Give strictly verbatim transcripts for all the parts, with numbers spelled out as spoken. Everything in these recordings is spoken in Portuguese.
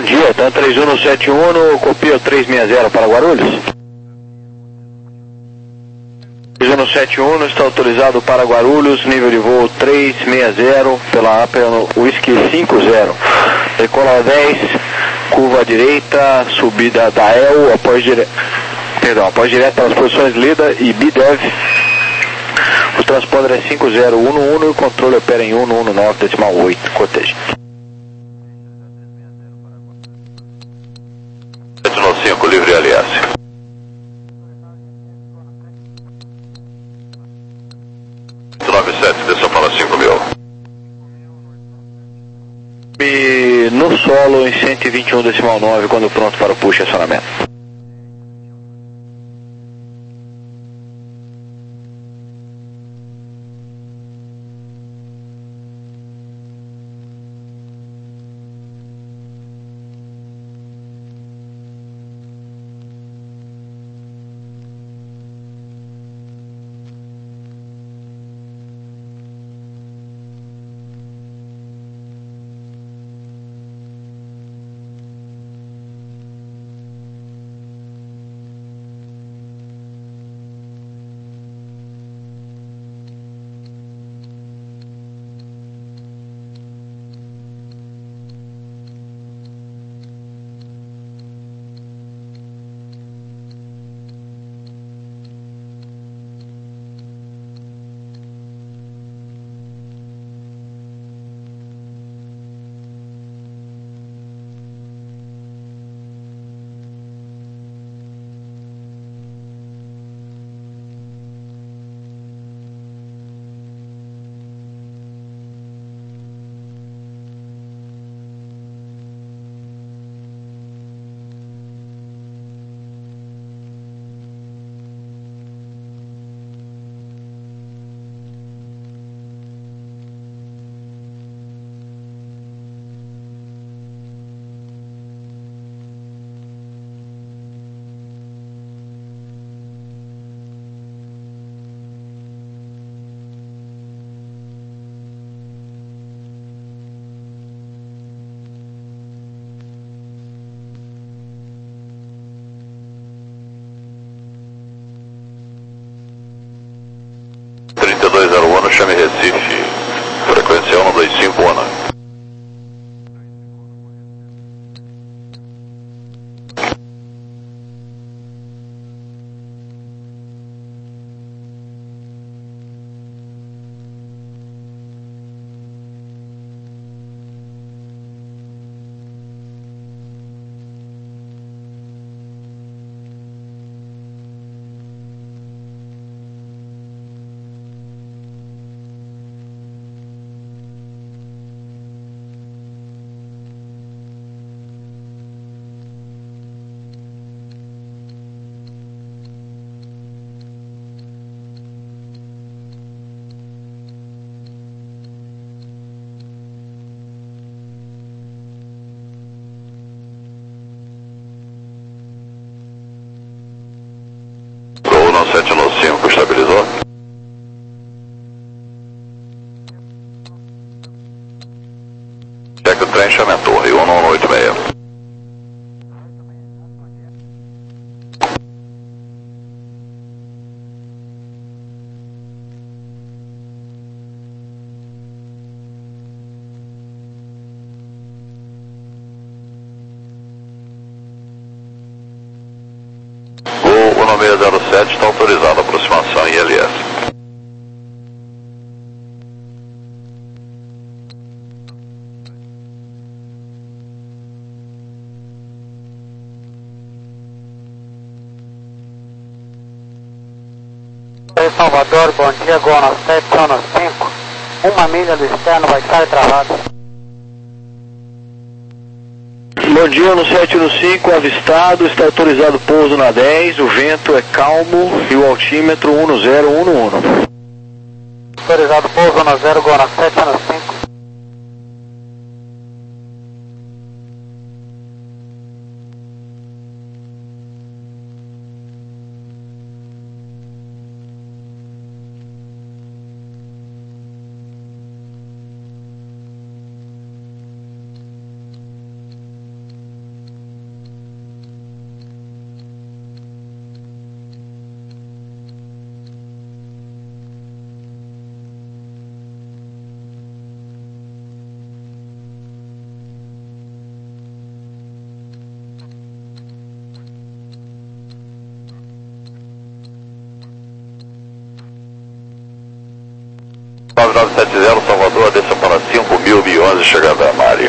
dia, tá três um no sete um no Copia trezentos e sessenta para Guarulhos. três um no sete um está autorizado para Guarulhos, nível de voo trezentos e sessenta pela Apple Whisky cinquenta. Decola dez, curva à direita, subida da E L, após direto, perdão, após direto para as posições Lida e B D E V. O transponder é cinco zero um um e o controle opera em cento e dezenove decimal oito, corteja. sete nove cinco, livre L S. nove sete, desça para cinco mil. E no solo em cento e vinte e um decimal nove, quando pronto para o push e acionamento. trinta e dois zero um, chame Recife, frequência um dois cinco um. sete nove cinco, estabilizou. Cheque o trem, chame a torre, um nove oito seis. O um seis zero sete está autorizado a aproximação em L S. Salvador, bom dia, Gona sete cinco, uma milha do externo vai estar travado. Bom dia no sete um cinco, avistado, está autorizado pouso na dez, o vento é calmo e o altímetro um zero um um. Autorizado pouso na zero, Gona sete cinco. nove nove sete zero, Salvador, desça para cinco mil, mil e onze, chegada a Mari.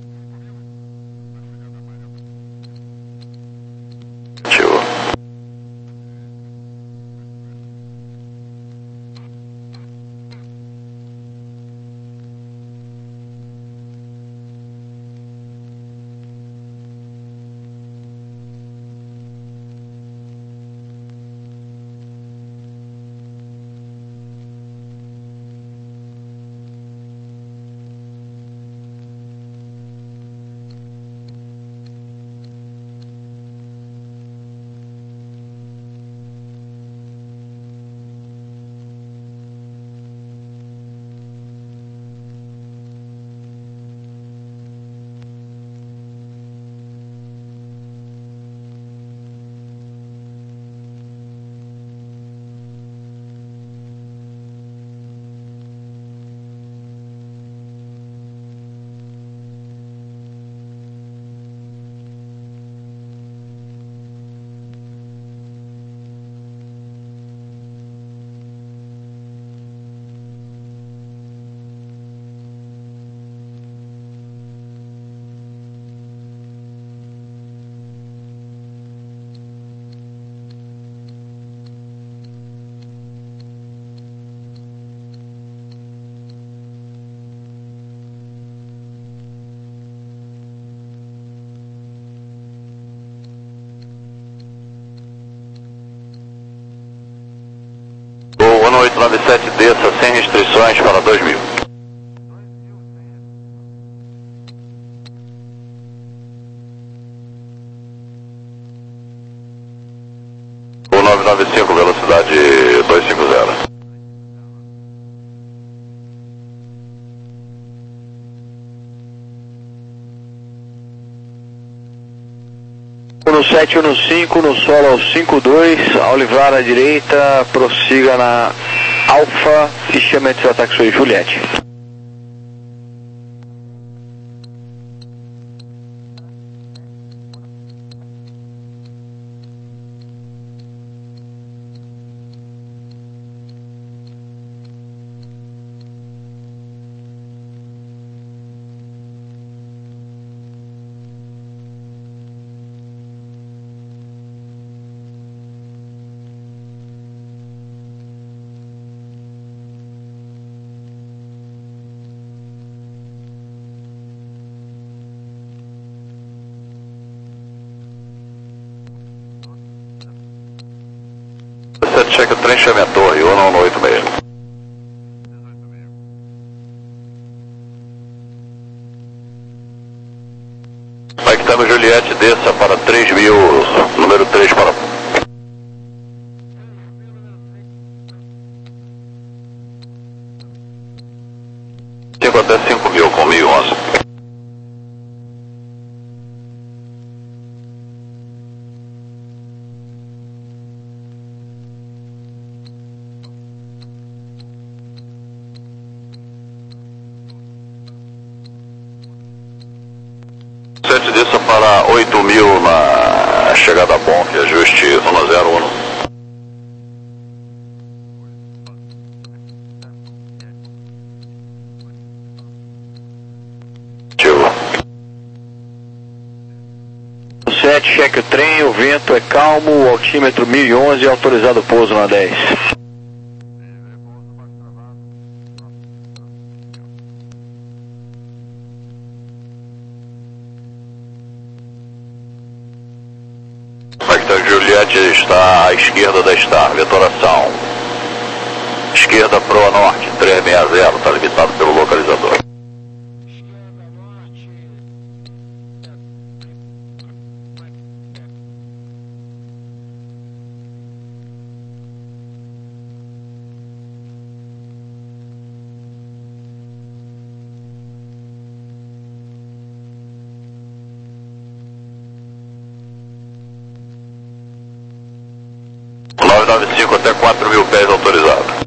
oito nove sete, desça sem restrições para dois mil. O nove nove cinco, velocidade duzentos e cinquenta. No sete um cinco, no solo ao cinco dois, ao livrar à direita, prossiga na Alfa e chame a taxi Juliette. Checa o trem, chame a torre, um nove oito seis. Paquetano Juliette, desça para três mil, número três para... cinco até cinco mil com mil e onze. Desça para oito mil na chegada bom, que ajuste um zero um. sete, cheque o trem, o vento é calmo, o altímetro mil e onze, autorizado o pouso na dez. Juliette está à esquerda da Star, vetoração. Esquerda proa norte, trezentos e sessenta, está limitado pelo localizador. nove nove cinco até quatro mil pés autorizado.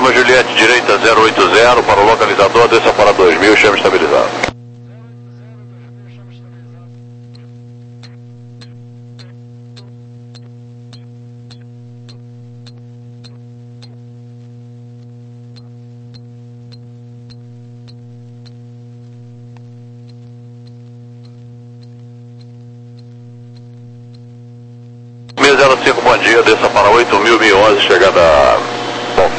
Lima Juliette, direita zero oito zero para o localizador, desça para dois mil, chama estabilizado. zero cinco, bom dia, desça para oito mil, mil e onze, chegada bom.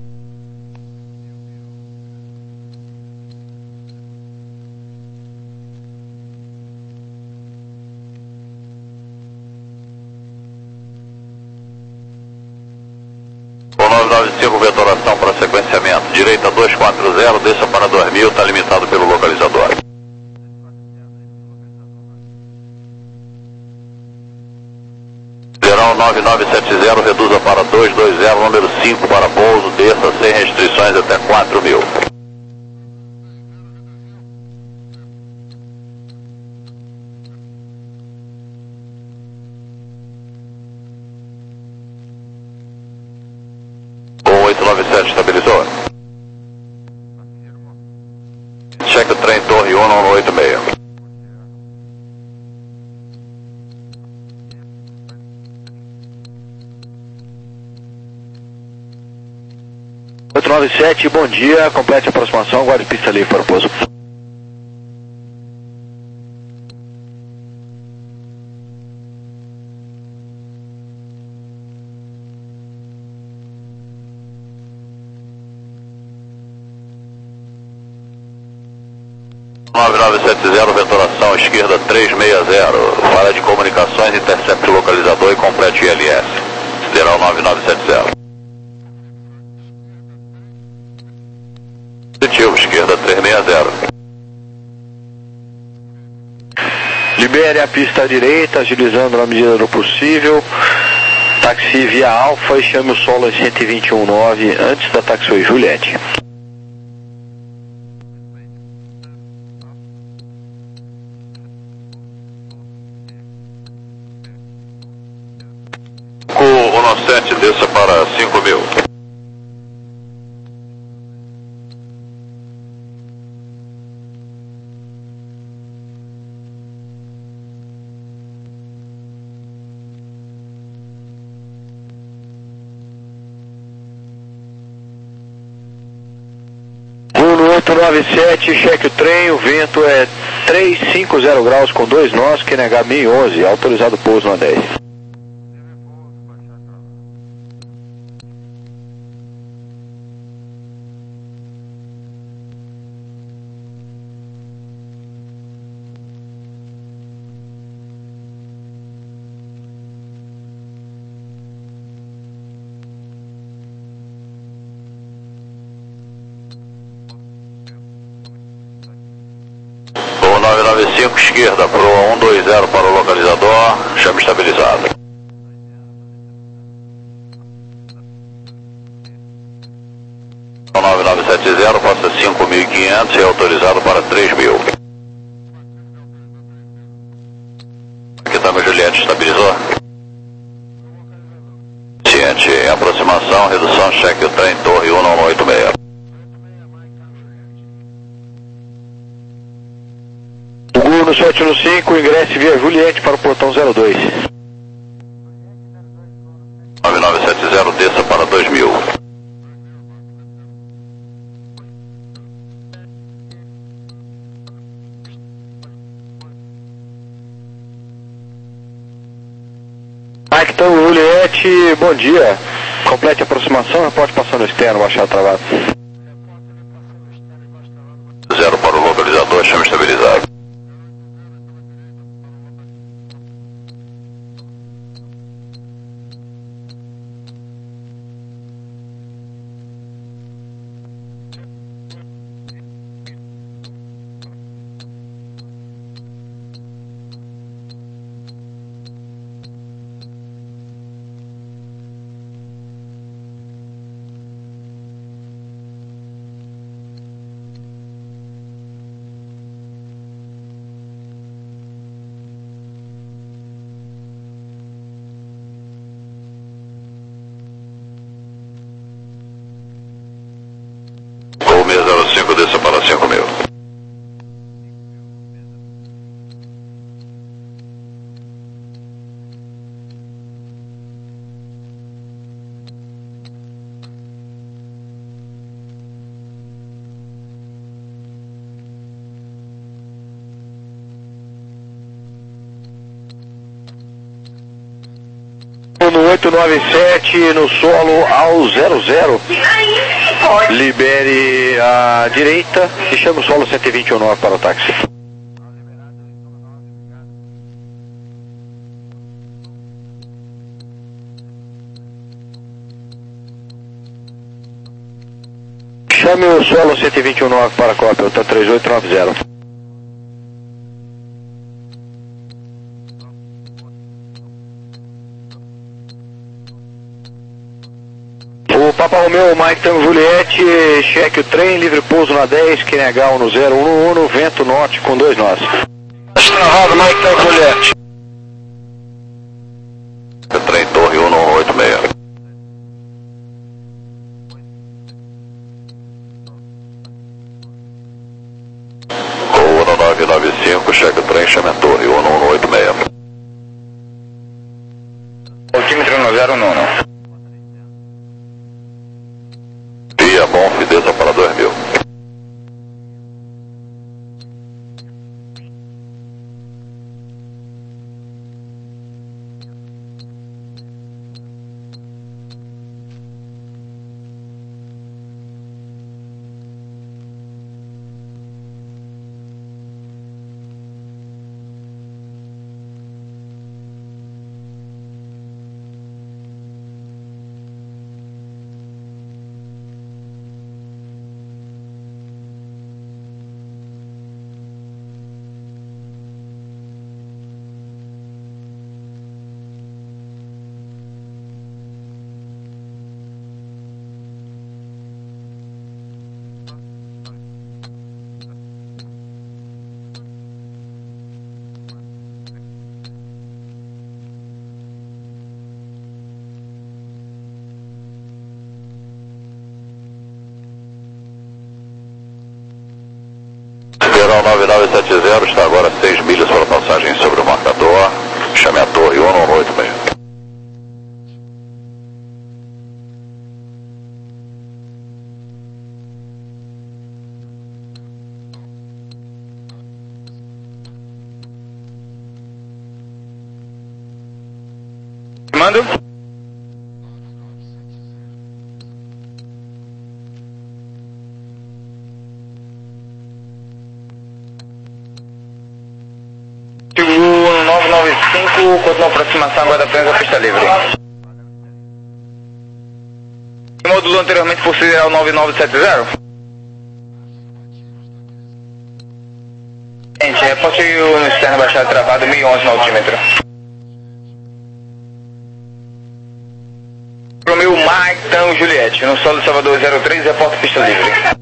O nove nove cinco, vetoração para sequenciamento, direita dois quatro zero, desça para dois mil, está limitado pelo localizador. nove nove sete zero, reduza para dois dois zero, número cinco para pouso, desça sem restrições até quatro mil. um oito nove sete, estabilizou. Cheque o trem Torre um no oito seis. oito nove sete, bom dia, complete a aproximação, guarde pista livre para o pouso. nove nove sete zero, vetoração esquerda três seis zero, fala de comunicações, intercepte localizador e complete I L S. Sideral nove nove sete zero. Positivo, esquerda três seis zero. Libere a pista à direita, agilizando na medida do possível. Táxi via Alfa e chame o solo em cento e vinte e um nove antes da taxiway Juliette. um nove sete, desça para cinco mil. oito nove sete, cheque o trem, o vento é trezentos e cinquenta graus com dois nós, Q N H mil e onze, autorizado pouso no A dez. nove nove cinco, esquerda, pro um dois zero para o localizador, chama estabilizado. nove nove sete zero, passa cinco mil e quinhentos e é autorizado para três mil. Aqui está meu Juliette, estabilizou? Ciente, em aproximação, redução, cheque o trem Torre um no oito seis. No sete um cinco, ingresse via Juliette para o portão zero dois. nove nove sete zero, desça para dois mil. Mike Tango Juliette, bom dia. Complete a aproximação, reporte passando externo, baixado travado. Zero para o localizador, chama estabilizado. desça para cinco mil. No oito nove sete, no solo ao zero zero. Libere a direita e chame o solo cento e vinte e nove para o táxi. Chame o solo cento e vinte e nove para a cópia, tá três oito nove zero. O Papa Romeu, Mike Tango Juliette, cheque o trem, livre pouso na dez, Q N H um no zero um um, vento norte com dois nós. Travado, Mike Tango Juliette. Trem Torre um um oito seis. O nove nove cinco, cheque o trem, chame a Torre um um oito seis. Altímetro no zero um um. Via Monf, desça para dois mil. nove nove sete zero está agora seis milhas para passagem sobre o marcador. Chame a Torre um um oito seis. Mando. nove nove cinco, continua a aproximação agora da prensa pista livre. Módulo anteriormente por sideral nove nove sete zero. Gente, é possível no externo baixar travado mil e onze no altímetro. Romeu Mike Tango Juliette, no solo Salvador zero três, reporta pista livre.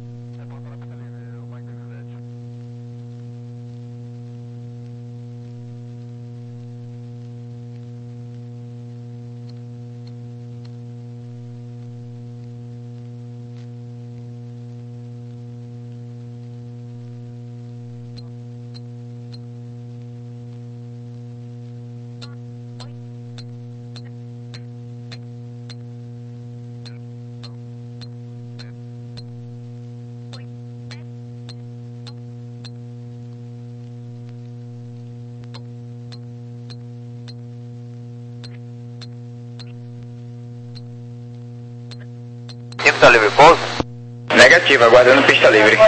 Pista livre pouso? Negativo, aguardando pista livre.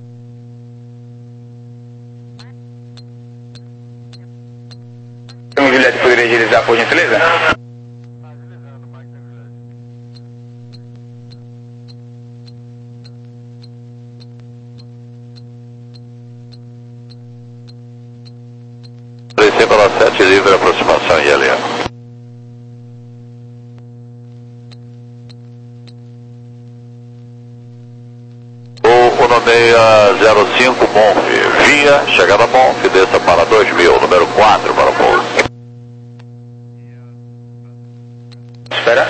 Então, Juliette, poderia agilizar, por gentileza? três para sete, livre aproximação em L A. seis zero cinco Monf, via, chegada Monf, desça para dois mil, número quatro para o pouso. Espera.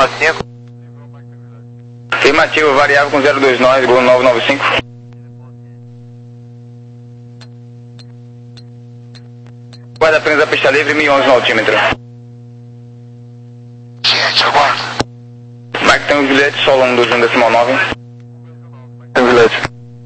nove cinco. Afirmativo, variável com zero dois nove, Gol nove nove cinco. Guarda presa pista livre, mil e onze no altímetro. Ciente, aguarda. Mike tem um bilhete, solo um dois um decimal nove. Tem bilhete.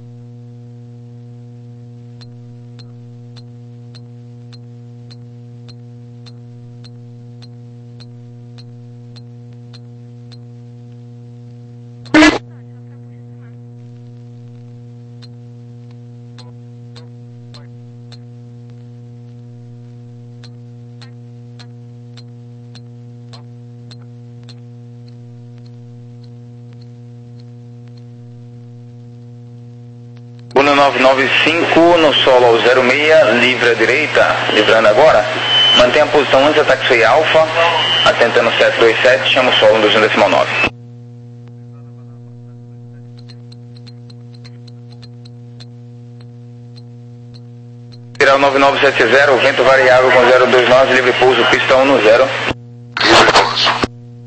Uno nove nove cinco no solo ao zero seis, livre à direita, livrando agora. Mantenha a posição antes da taxi alfa, atentando sete dois sete, chama o solo um dois um decimal nove. Viral nove nove sete zero, vento variável com zero dois nove, livre pouso, pista um no zero. Livre pouso.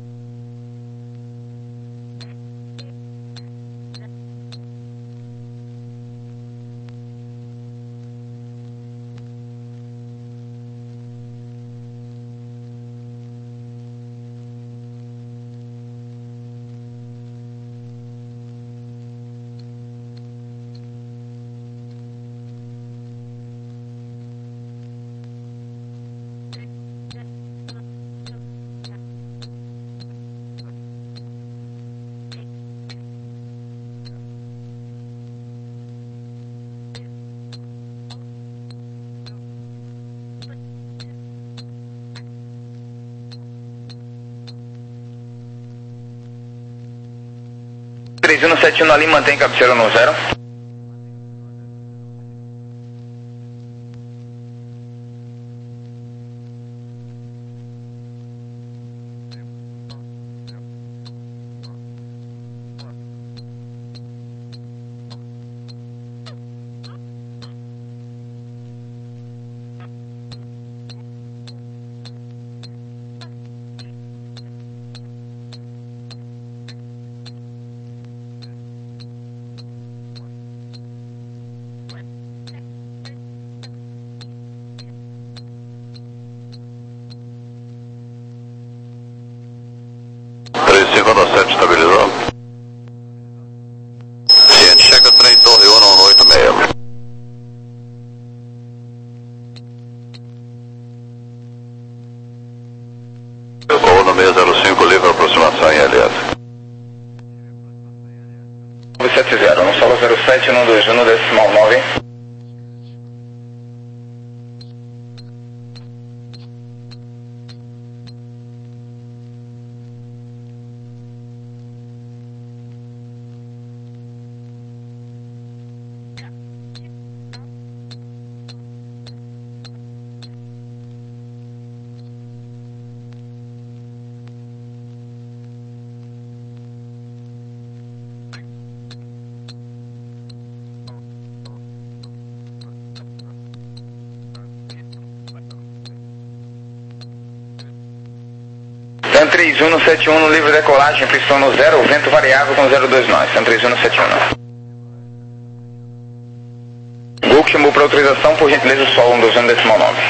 três um sete um ali, mantém cabeceira no zero. três cinco sete estabilizou. Ciente, chega trem Torre um no oito seis. Gol no seis zero cinco, livre aproximação em L S. nove sete zero, no solo zero sete, um dois um decimal nove. Sam três um sete um no livre decolagem, pistão no zero, vento variável com zero dois nove. Sam três um sete um. Gol que chamou para autorização, por gentileza, solo um dois um decimal nove.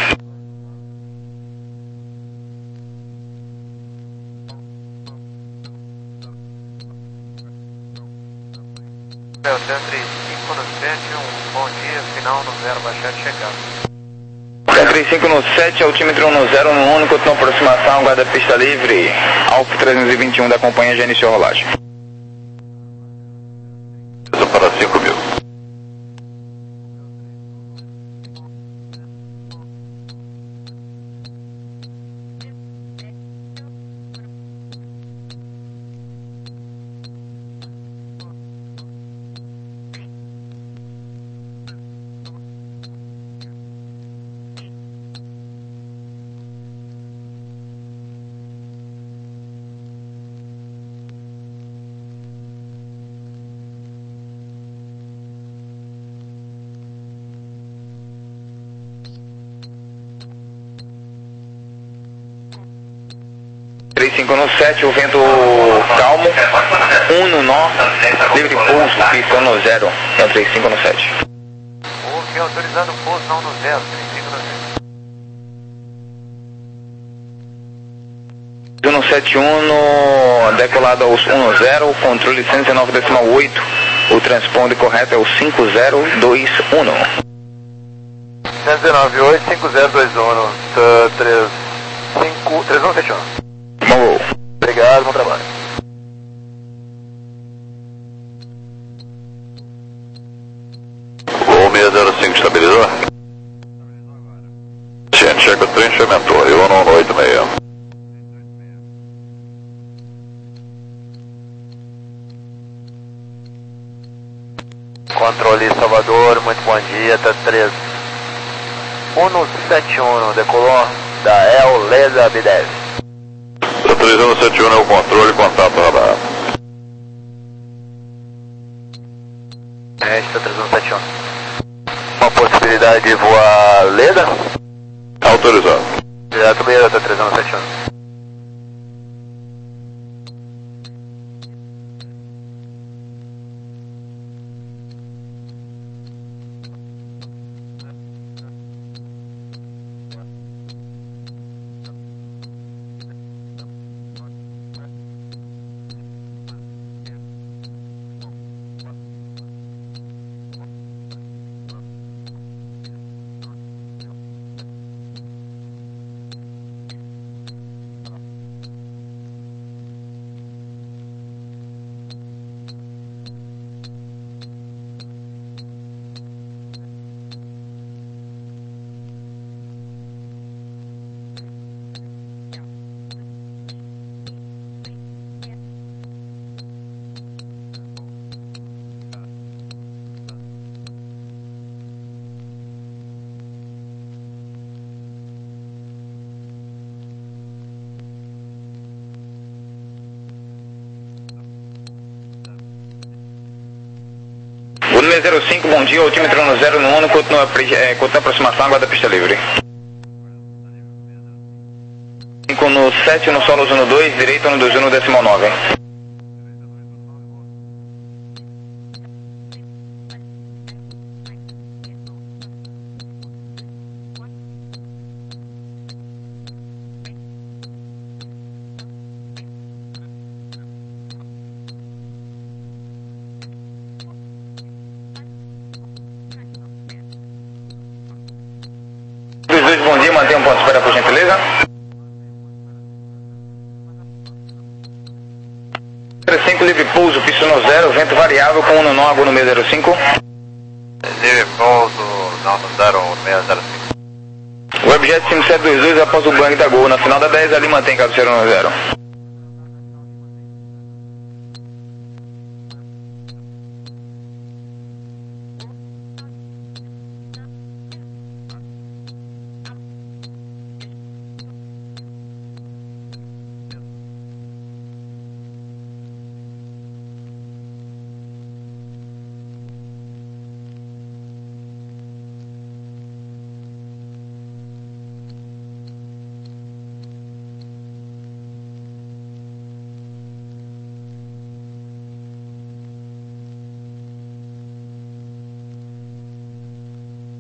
Sam três cinco no sete um, bom dia, final no zero, baixar de chegada. Sam três cinco no sete, altímetro um no zero, no um, continua aproximação, guarda pista livre, Alfa trezentos e vinte e um da companhia já iniciou a rolagem. Para cinco mil. cinco no sete, o vento calmo, um no nó, livre pouso, pista no zero, é o trinta e cinco no sete. Ok, autorizando o pouso não no zero, trinta e cinco no zero. No sete um, no, decolado aos um no zero, controle cento e dezenove decimal oito, o transponder correto é o cinco zero dois um. cento e dezenove oito, cinco zero dois um, três cinco, três um sete um. Bom voo. Obrigado, bom trabalho. Voo seis zero cinco estabilizou? Sim, chega o trem, aumentou, eu no oito seis. Controle Salvador, muito bom dia, tá três um sete um, decolou da El Leda B dez. O três um sete um é o controle, contato radar. É, está três um sete um. Uma possibilidade de voar Leda? Autorizado. Direto Leda, tá três um sete um. Volume zero cinco, bom dia, altímetro no zero no um, continua, é, continua aproximação, aguarda a pista livre. cinco no sete, no solo no dois, direito no dois um, decimal nove. Bom dia, mantenha um ponto de espera por gentileza. zero cinco, livre pouso, pista no zero, vento variável com um no nó, no seis zero cinco. Livre pouso, não no zero, seis zero cinco. Webjet cinco sete dois dois após o bang da Gol, na final da dez ali mantém cabeceira no zero.